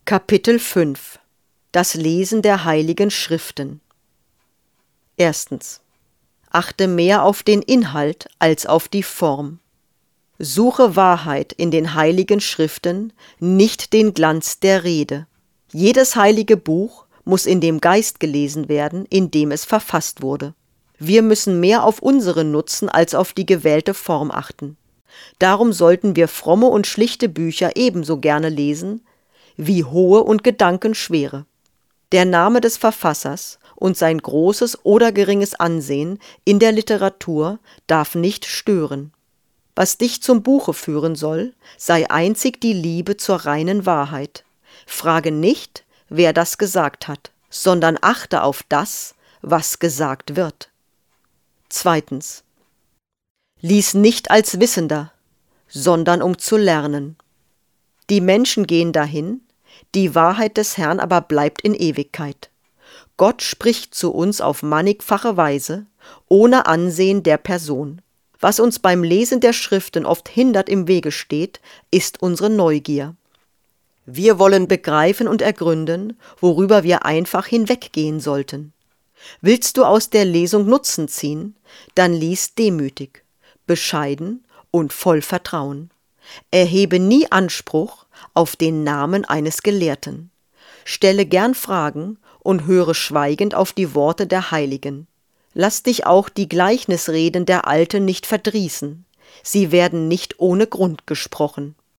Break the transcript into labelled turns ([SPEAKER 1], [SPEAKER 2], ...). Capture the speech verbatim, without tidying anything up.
[SPEAKER 1] Kapitel fünf. Das Lesen der Heiligen Schriften. Erstens. Achte mehr auf den Inhalt als auf die Form. Suche Wahrheit in den Heiligen Schriften, nicht den Glanz der Rede. Jedes heilige Buch muss in dem Geist gelesen werden, in dem es verfasst wurde. Wir müssen mehr auf unseren Nutzen als auf die gewählte Form achten. Darum sollten wir fromme und schlichte Bücher ebenso gerne lesen, wie hohe und gedankenschwere. Der Name des Verfassers und sein großes oder geringes Ansehen in der Literatur darf nicht stören. Was dich zum Buche führen soll, sei einzig die Liebe zur reinen Wahrheit. Frage nicht, wer das gesagt hat, sondern achte auf das, was gesagt wird. Zweitens. Lies nicht als Wissender, sondern um zu lernen. Die Menschen gehen dahin, die Wahrheit des Herrn aber bleibt in Ewigkeit. Gott spricht zu uns auf mannigfache Weise, ohne Ansehen der Person. Was uns beim Lesen der Schriften oft hindert im Wege steht, ist unsere Neugier. Wir wollen begreifen und ergründen, worüber wir einfach hinweggehen sollten. Willst du aus der Lesung Nutzen ziehen, dann lies demütig, bescheiden und voll Vertrauen. Erhebe nie Anspruch auf den Namen eines Gelehrten. Stelle gern Fragen und höre schweigend auf die Worte der Heiligen. Lass dich auch die Gleichnisreden der Alten nicht verdrießen. Sie werden nicht ohne Grund gesprochen.